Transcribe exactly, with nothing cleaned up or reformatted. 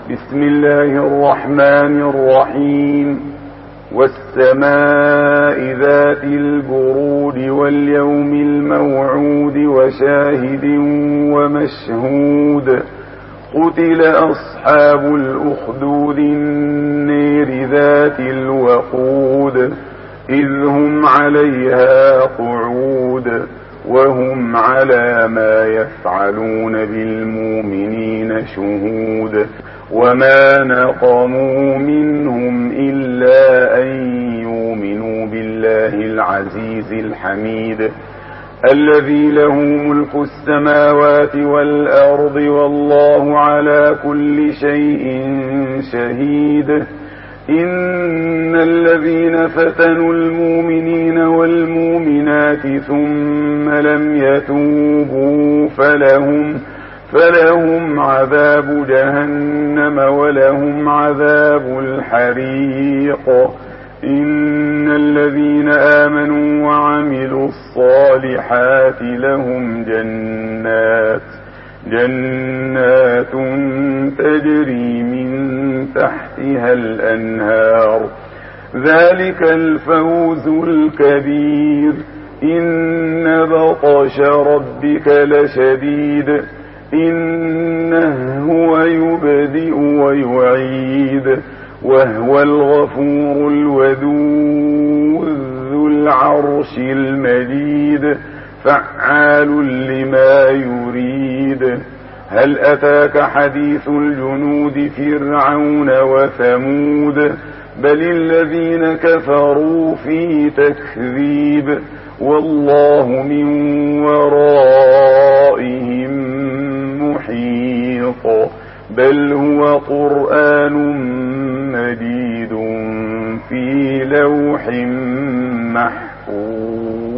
بسم الله الرحمن الرحيم. والسماء ذات البرود واليوم الموعود وشاهد ومشهود. قتل أصحاب الأخدود النير ذات الوقود إذ هم عليها قعود وهم على ما يفعلون بالمؤمنين شهود. وما نقموا منهم إلا أن يؤمنوا بالله العزيز الحميد الذي له ملك السماوات والأرض والله على كل شيء شهيد. إن الذين فتنوا المؤمنين والمؤمنات ثم لم يتوبوا فلهم فلهم عذاب جهنم ولهم عذاب الحريق. إن الذين آمنوا وعملوا الصالحات لهم جنات جنات تجري من تحتها الأنهار ذلك الفوز الكبير. إن بطش ربك لشديد إنه هو يبدئ ويعيد وهو الغفور الودود ذو العرش المجيد فعال لما يريد. هل أتاك حديث الجنود فرعون وثمود بل الذين كفروا في تكذيب والله من ورائهم محيط. بل هو قرآن مجيد في لوح محفوظ.